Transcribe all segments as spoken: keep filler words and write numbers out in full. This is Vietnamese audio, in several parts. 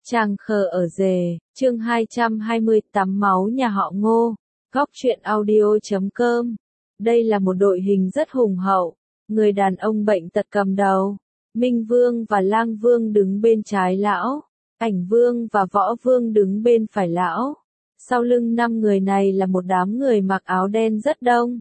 Tràng khờ ở rề, chương hai trăm hai mươi, tắm máu nhà họ Ngô, góc truyện audio chấm com. Đây là một đội hình rất hùng hậu, người đàn ông bệnh tật cầm đầu, Minh Vương và Lang Vương đứng bên trái lão, Ảnh Vương và Võ Vương đứng bên phải lão. Sau lưng năm người này là một đám người mặc áo đen rất đông.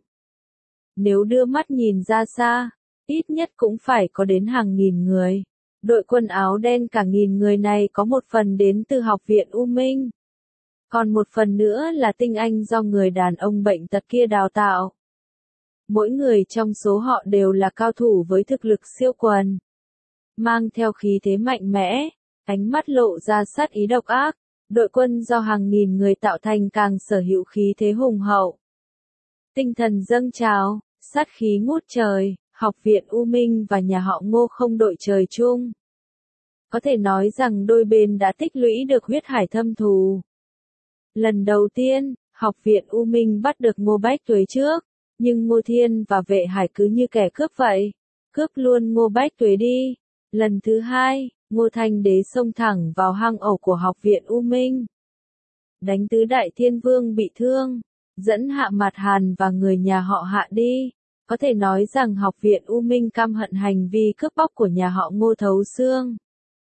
Nếu đưa mắt nhìn ra xa, ít nhất cũng phải có đến hàng nghìn người. Đội quân áo đen cả nghìn người này có một phần đến từ học viện U Minh. Còn một phần nữa là tinh anh do người đàn ông bệnh tật kia đào tạo. Mỗi người trong số họ đều là cao thủ với thực lực siêu quần. Mang theo khí thế mạnh mẽ, ánh mắt lộ ra sát ý độc ác. Đội quân do hàng nghìn người tạo thành càng sở hữu khí thế hùng hậu. Tinh thần dâng trào, sát khí ngút trời. Học viện U Minh và nhà họ Ngô không đội trời chung. Có thể nói rằng đôi bên đã tích lũy được huyết hải thâm thù. Lần đầu tiên, học viện U Minh bắt được Ngô Bách Tuế trước, nhưng Ngô Thiên và Vệ Hải cứ như kẻ cướp vậy, cướp luôn Ngô Bách Tuế đi. Lần thứ hai, Ngô Thanh Đế xông thẳng vào hang ổ của học viện U Minh. Đánh tứ đại thiên vương bị thương, dẫn Hạ Mạt Hàn và người nhà họ Hạ đi. Có thể nói rằng học viện U Minh căm hận hành vi cướp bóc của nhà họ Ngô thấu xương.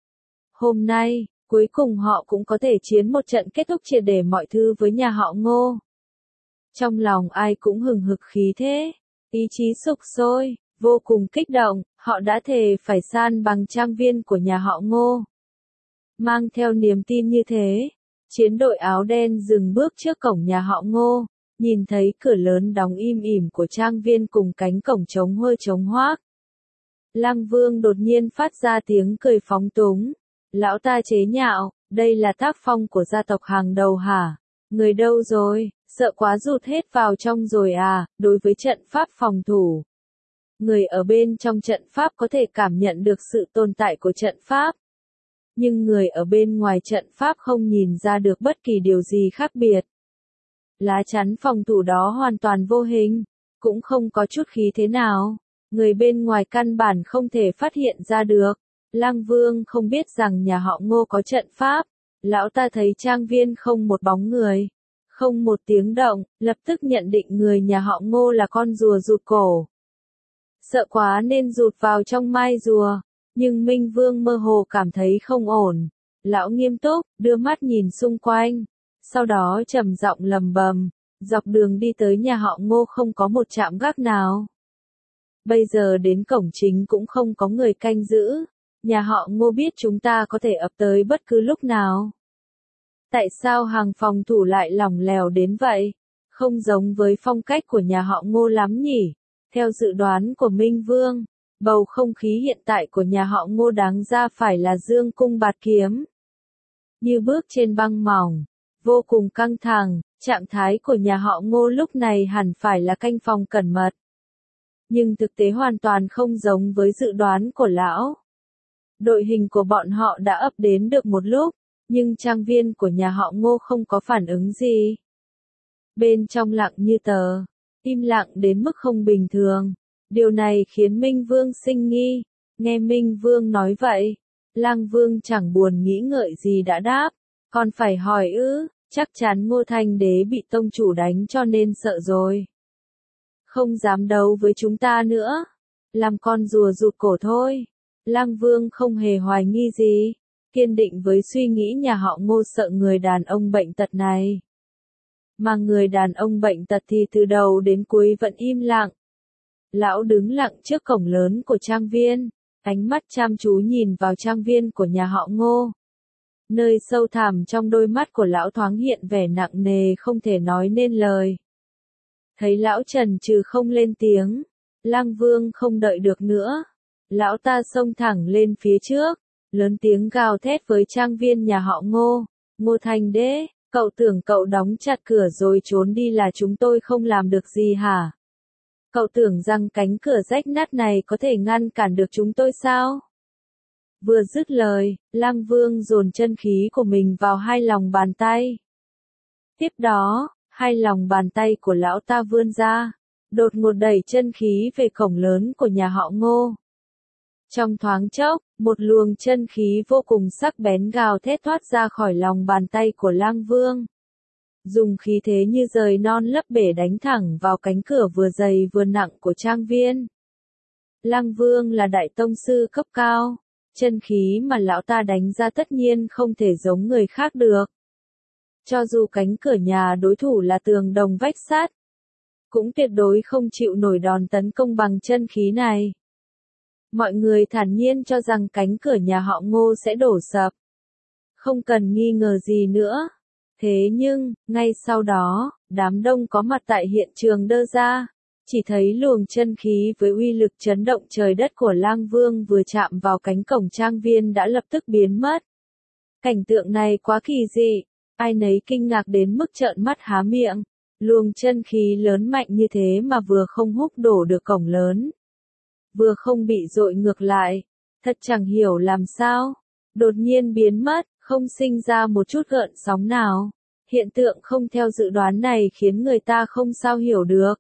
Hôm nay, cuối cùng họ cũng có thể chiến một trận kết thúc triệt để mọi thứ với nhà họ Ngô. Trong lòng ai cũng hừng hực khí thế, ý chí sục sôi, vô cùng kích động, họ đã thề phải san bằng trang viên của nhà họ Ngô. Mang theo niềm tin như thế, chiến đội áo đen dừng bước trước cổng nhà họ Ngô. Nhìn thấy cửa lớn đóng im ỉm của trang viên cùng cánh cổng trống huơ trống hoác. Lang Vương đột nhiên phát ra tiếng cười phóng túng. Lão ta chế nhạo, đây là tác phong của gia tộc hàng đầu hả? Người đâu rồi, sợ quá rụt hết vào trong rồi à? Đối với trận pháp phòng thủ, người ở bên trong trận pháp có thể cảm nhận được sự tồn tại của trận pháp. Nhưng người ở bên ngoài trận pháp không nhìn ra được bất kỳ điều gì khác biệt. Lá chắn phòng thủ đó hoàn toàn vô hình, cũng không có chút khí thế nào. Người bên ngoài căn bản không thể phát hiện ra được. Lang Vương không biết rằng nhà họ Ngô có trận pháp. Lão ta thấy trang viên không một bóng người, không một tiếng động, lập tức nhận định người nhà họ Ngô là con rùa rụt cổ. Sợ quá nên rụt vào trong mai rùa, nhưng Minh Vương mơ hồ cảm thấy không ổn. Lão nghiêm túc, đưa mắt nhìn xung quanh. Sau đó trầm giọng lầm bầm, dọc đường đi tới nhà họ Ngô không có một trạm gác nào. Bây giờ đến cổng chính cũng không có người canh giữ, nhà họ Ngô biết chúng ta có thể ập tới bất cứ lúc nào. Tại sao hàng phòng thủ lại lỏng lẻo đến vậy? Không giống với phong cách của nhà họ Ngô lắm nhỉ? Theo dự đoán của Minh Vương, bầu không khí hiện tại của nhà họ Ngô đáng ra phải là dương cung bạt kiếm. Như bước trên băng mỏng. Vô cùng căng thẳng, trạng thái của nhà họ Ngô lúc này hẳn phải là canh phòng cẩn mật. Nhưng thực tế hoàn toàn không giống với dự đoán của lão. Đội hình của bọn họ đã ập đến được một lúc, nhưng trang viên của nhà họ Ngô không có phản ứng gì. Bên trong lặng như tờ, im lặng đến mức không bình thường. Điều này khiến Minh Vương sinh nghi. Nghe Minh Vương nói vậy, Lang Vương chẳng buồn nghĩ ngợi gì đã đáp. Còn phải hỏi ư, chắc chắn Ngô Thanh Đế bị tông chủ đánh cho nên sợ rồi. Không dám đấu với chúng ta nữa. Làm con rùa rụt cổ thôi. Lang Vương không hề hoài nghi gì. Kiên định với suy nghĩ nhà họ Ngô sợ người đàn ông bệnh tật này. Mà người đàn ông bệnh tật thì từ đầu đến cuối vẫn im lặng. Lão đứng lặng trước cổng lớn của trang viên. Ánh mắt chăm chú nhìn vào trang viên của nhà họ Ngô. Nơi sâu thẳm trong đôi mắt của lão thoáng hiện vẻ nặng nề không thể nói nên lời. Thấy lão chần chừ không lên tiếng, Lang Vương không đợi được nữa. Lão ta xông thẳng lên phía trước, lớn tiếng gào thét với trang viên nhà họ Ngô. Ngô Thanh Đế, cậu tưởng cậu đóng chặt cửa rồi trốn đi là chúng tôi không làm được gì hả? Cậu tưởng rằng cánh cửa rách nát này có thể ngăn cản được chúng tôi sao? Vừa dứt lời, Lang Vương dồn chân khí của mình vào hai lòng bàn tay. Tiếp đó, hai lòng bàn tay của lão ta vươn ra, đột ngột đẩy chân khí về cổng lớn của nhà họ Ngô. Trong thoáng chốc, một luồng chân khí vô cùng sắc bén gào thét thoát ra khỏi lòng bàn tay của Lang Vương. Dùng khí thế như rời non lấp bể đánh thẳng vào cánh cửa vừa dày vừa nặng của trang viên. Lang Vương là đại tông sư cấp cao, chân khí mà lão ta đánh ra tất nhiên không thể giống người khác được. Cho dù cánh cửa nhà đối thủ là tường đồng vách sắt, cũng tuyệt đối không chịu nổi đòn tấn công bằng chân khí này. Mọi người thản nhiên cho rằng cánh cửa nhà họ Ngô sẽ đổ sập. Không cần nghi ngờ gì nữa. Thế nhưng, ngay sau đó, đám đông có mặt tại hiện trường đơ ra, chỉ thấy luồng chân khí với uy lực chấn động trời đất của Lang Vương vừa chạm vào cánh cổng trang viên đã lập tức biến mất. Cảnh tượng này quá kỳ dị, ai nấy kinh ngạc đến mức trợn mắt há miệng. Luồng chân khí lớn mạnh như thế mà vừa không húc đổ được cổng lớn, vừa không bị dội ngược lại, thật chẳng hiểu làm sao, đột nhiên biến mất, không sinh ra một chút gợn sóng nào. Hiện tượng không theo dự đoán này khiến người ta không sao hiểu được.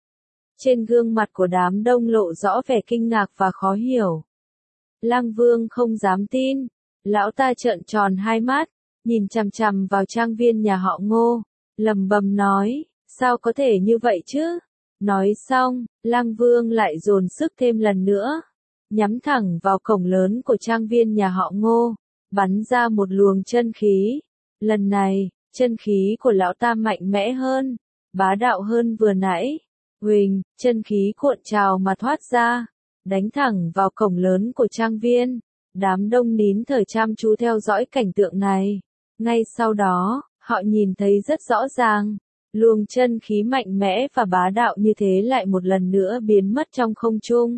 Trên gương mặt của đám đông lộ rõ vẻ kinh ngạc và khó hiểu. Lang Vương không dám tin, lão ta trợn tròn hai mắt, nhìn chằm chằm vào trang viên nhà họ Ngô, lẩm bẩm nói, sao có thể như vậy chứ? Nói xong, Lang Vương lại dồn sức thêm lần nữa, nhắm thẳng vào cổng lớn của trang viên nhà họ Ngô, bắn ra một luồng chân khí. Lần này, chân khí của lão ta mạnh mẽ hơn, bá đạo hơn vừa nãy. Huỳnh, chân khí cuộn trào mà thoát ra, đánh thẳng vào cổng lớn của trang viên. Đám đông nín thở chăm chú theo dõi cảnh tượng này. Ngay sau đó, họ nhìn thấy rất rõ ràng, luồng chân khí mạnh mẽ và bá đạo như thế lại một lần nữa biến mất trong không trung.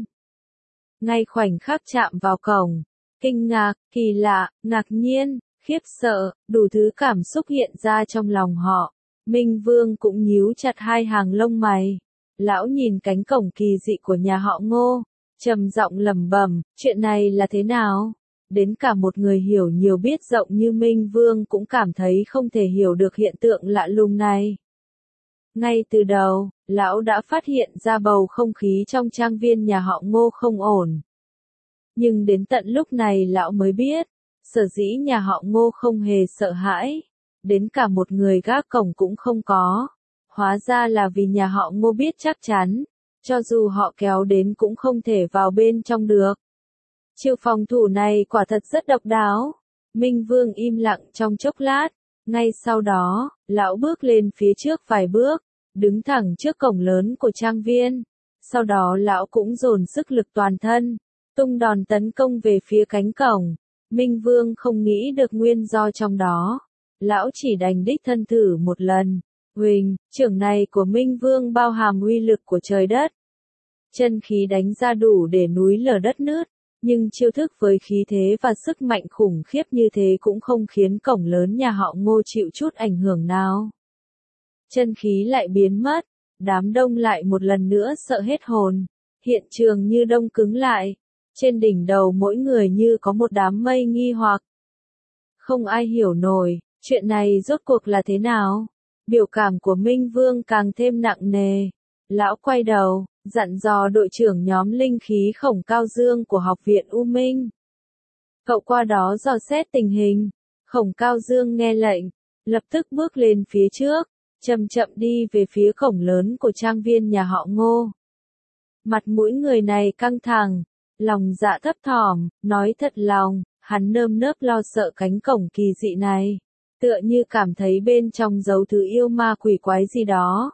Ngay khoảnh khắc chạm vào cổng, kinh ngạc, kỳ lạ, ngạc nhiên, khiếp sợ, đủ thứ cảm xúc hiện ra trong lòng họ. Minh Vương cũng nhíu chặt hai hàng lông mày. Lão nhìn cánh cổng kỳ dị của nhà họ Ngô, trầm giọng lẩm bẩm, chuyện này là thế nào? Đến cả một người hiểu nhiều biết rộng như Minh Vương cũng cảm thấy không thể hiểu được hiện tượng lạ lùng này. Ngay từ đầu, lão đã phát hiện ra bầu không khí trong trang viên nhà họ Ngô không ổn. Nhưng đến tận lúc này lão mới biết, sở dĩ nhà họ Ngô không hề sợ hãi, đến cả một người gác cổng cũng không có. Hóa ra là vì nhà họ Ngô biết chắc chắn, cho dù họ kéo đến cũng không thể vào bên trong được. Chiêu phòng thủ này quả thật rất độc đáo. Minh Vương im lặng trong chốc lát, ngay sau đó, lão bước lên phía trước vài bước, đứng thẳng trước cổng lớn của trang viên. Sau đó lão cũng dồn sức lực toàn thân, tung đòn tấn công về phía cánh cổng. Minh Vương không nghĩ được nguyên do trong đó. Lão chỉ đành đích thân thử một lần. Huỳnh, trưởng này của Minh Vương bao hàm uy lực của trời đất. Chân khí đánh ra đủ để núi lở đất nứt, nhưng chiêu thức với khí thế và sức mạnh khủng khiếp như thế cũng không khiến cổng lớn nhà họ Ngô chịu chút ảnh hưởng nào. Chân khí lại biến mất, đám đông lại một lần nữa sợ hết hồn, hiện trường như đông cứng lại, trên đỉnh đầu mỗi người như có một đám mây nghi hoặc. Không ai hiểu nổi, chuyện này rốt cuộc là thế nào? Biểu cảm của Minh Vương càng thêm nặng nề. Lão quay đầu, dặn dò đội trưởng nhóm linh khí Khổng Cao Dương của Học viện U Minh. Cậu qua đó dò xét tình hình. Khổng Cao Dương nghe lệnh, lập tức bước lên phía trước, chậm chậm đi về phía cổng lớn của trang viên nhà họ Ngô. Mặt mũi người này căng thẳng, lòng dạ thấp thỏm, nói thật lòng, hắn nơm nớp lo sợ cánh cổng kỳ dị này. Tựa như cảm thấy bên trong giấu thứ yêu ma quỷ quái gì đó.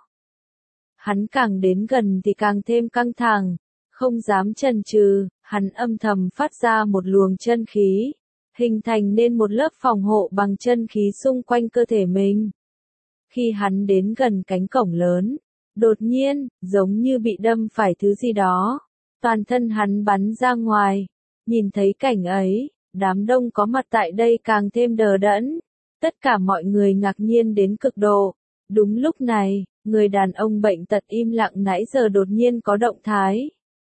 Hắn càng đến gần thì càng thêm căng thẳng, không dám chần chừ, hắn âm thầm phát ra một luồng chân khí, hình thành nên một lớp phòng hộ bằng chân khí xung quanh cơ thể mình. Khi hắn đến gần cánh cổng lớn, đột nhiên, giống như bị đâm phải thứ gì đó, toàn thân hắn bắn ra ngoài. Nhìn thấy cảnh ấy, đám đông có mặt tại đây càng thêm đờ đẫn. Tất cả mọi người ngạc nhiên đến cực độ. Đúng lúc này, người đàn ông bệnh tật im lặng nãy giờ đột nhiên có động thái.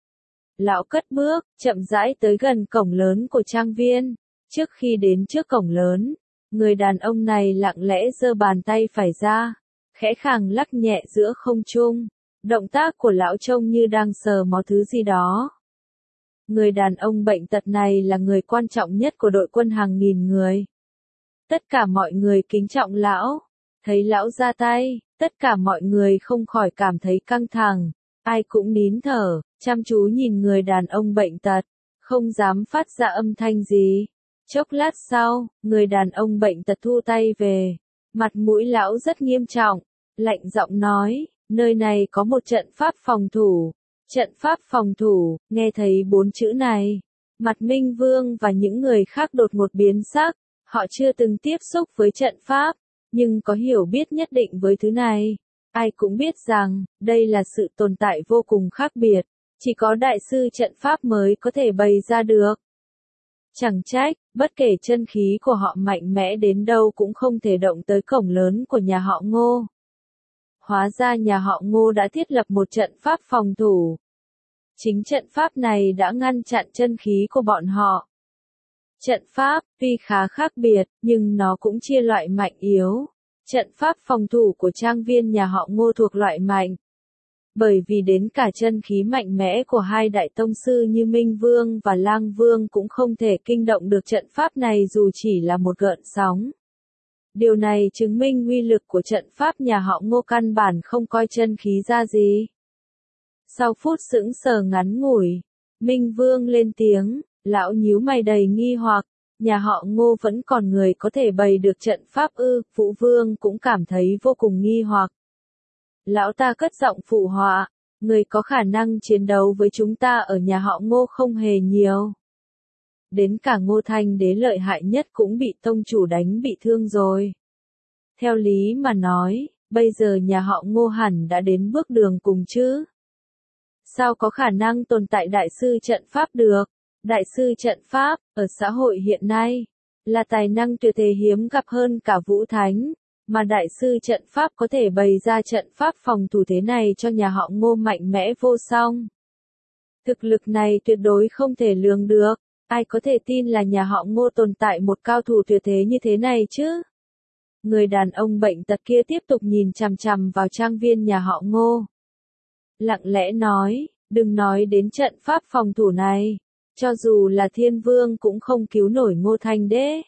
Lão cất bước, chậm rãi tới gần cổng lớn của trang viên. Trước khi đến trước cổng lớn, người đàn ông này lặng lẽ giơ bàn tay phải ra, khẽ khàng lắc nhẹ giữa không trung. Động tác của lão trông như đang sờ mó thứ gì đó. Người đàn ông bệnh tật này là người quan trọng nhất của đội quân hàng nghìn người. Tất cả mọi người kính trọng lão. Thấy lão ra tay, tất cả mọi người không khỏi cảm thấy căng thẳng. Ai cũng nín thở, chăm chú nhìn người đàn ông bệnh tật, không dám phát ra âm thanh gì. Chốc lát sau, người đàn ông bệnh tật thu tay về. Mặt mũi lão rất nghiêm trọng, lạnh giọng nói, nơi này có một trận pháp phòng thủ. Trận pháp phòng thủ, nghe thấy bốn chữ này. Mặt Minh Vương và những người khác đột ngột biến sắc, họ chưa từng tiếp xúc với trận pháp, nhưng có hiểu biết nhất định với thứ này. Ai cũng biết rằng, đây là sự tồn tại vô cùng khác biệt, chỉ có đại sư trận pháp mới có thể bày ra được. Chẳng trách, bất kể chân khí của họ mạnh mẽ đến đâu cũng không thể động tới cổng lớn của nhà họ Ngô. Hóa ra nhà họ Ngô đã thiết lập một trận pháp phòng thủ. Chính trận pháp này đã ngăn chặn chân khí của bọn họ. Trận pháp, tuy khá khác biệt, nhưng nó cũng chia loại mạnh yếu. Trận pháp phòng thủ của trang viên nhà họ Ngô thuộc loại mạnh. Bởi vì đến cả chân khí mạnh mẽ của hai đại tông sư như Minh Vương và Lang Vương cũng không thể kinh động được trận pháp này dù chỉ là một gợn sóng. Điều này chứng minh uy lực của trận pháp nhà họ Ngô căn bản không coi chân khí ra gì. Sau phút sững sờ ngắn ngủi, Minh Vương lên tiếng, lão nhíu mày đầy nghi hoặc, nhà họ Ngô vẫn còn người có thể bày được trận pháp ư? Vũ Vương cũng cảm thấy vô cùng nghi hoặc. Lão ta cất giọng phụ họa, người có khả năng chiến đấu với chúng ta ở nhà họ Ngô không hề nhiều. Đến cả Ngô Thanh Đế lợi hại nhất cũng bị tông chủ đánh bị thương rồi. Theo lý mà nói, bây giờ nhà họ Ngô hẳn đã đến bước đường cùng chứ. Sao có khả năng tồn tại đại sư trận pháp được? Đại sư trận pháp, ở xã hội hiện nay, là tài năng tuyệt thế hiếm gặp hơn cả Vũ Thánh, mà đại sư trận pháp có thể bày ra trận pháp phòng thủ thế này cho nhà họ Ngô mạnh mẽ vô song. Thực lực này tuyệt đối không thể lường được, ai có thể tin là nhà họ Ngô tồn tại một cao thủ tuyệt thế như thế này chứ? Người đàn ông bệnh tật kia tiếp tục nhìn chằm chằm vào trang viên nhà họ Ngô. Lặng lẽ nói, đừng nói đến trận pháp phòng thủ này, cho dù là Thiên Vương cũng không cứu nổi Ngô Thanh Đế.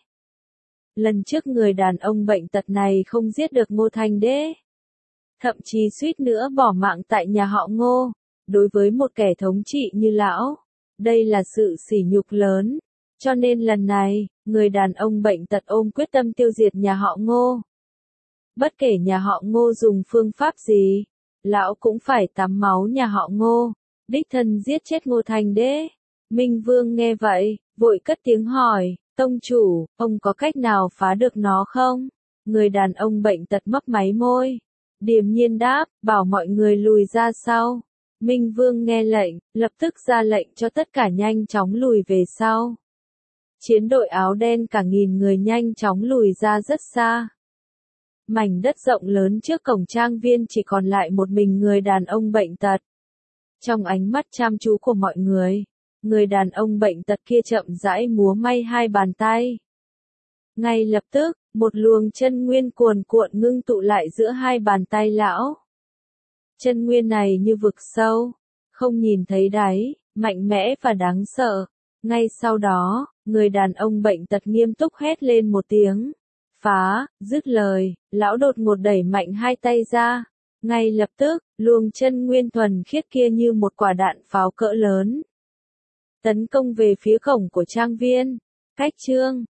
Lần trước người đàn ông bệnh tật này không giết được Ngô Thanh Đế, thậm chí suýt nữa bỏ mạng tại nhà họ Ngô. Đối với một kẻ thống trị như lão, đây là sự sỉ nhục lớn, cho nên lần này, người đàn ông bệnh tật ôm quyết tâm tiêu diệt nhà họ Ngô. Bất kể nhà họ Ngô dùng phương pháp gì, lão cũng phải tắm máu nhà họ Ngô, đích thân giết chết Ngô Thanh Đế. Minh Vương nghe vậy, vội cất tiếng hỏi, tông chủ, ông có cách nào phá được nó không? Người đàn ông bệnh tật mấp máy môi, điềm nhiên đáp, bảo mọi người lùi ra sau. Minh Vương nghe lệnh, lập tức ra lệnh cho tất cả nhanh chóng lùi về sau. Chiến đội áo đen cả nghìn người nhanh chóng lùi ra rất xa. Mảnh đất rộng lớn trước cổng trang viên chỉ còn lại một mình người đàn ông bệnh tật. Trong ánh mắt chăm chú của mọi người, người đàn ông bệnh tật kia chậm rãi múa may hai bàn tay. Ngay lập tức, một luồng chân nguyên cuồn cuộn ngưng tụ lại giữa hai bàn tay lão. Chân nguyên này như vực sâu, không nhìn thấy đáy, mạnh mẽ và đáng sợ. Ngay sau đó, người đàn ông bệnh tật nghiêm túc hét lên một tiếng. Phá, dứt lời, lão đột ngột đẩy mạnh hai tay ra. Ngay lập tức, luồng chân nguyên thuần khiết kia như một quả đạn pháo cỡ lớn tấn công về phía cổng của trang viên. Cách chương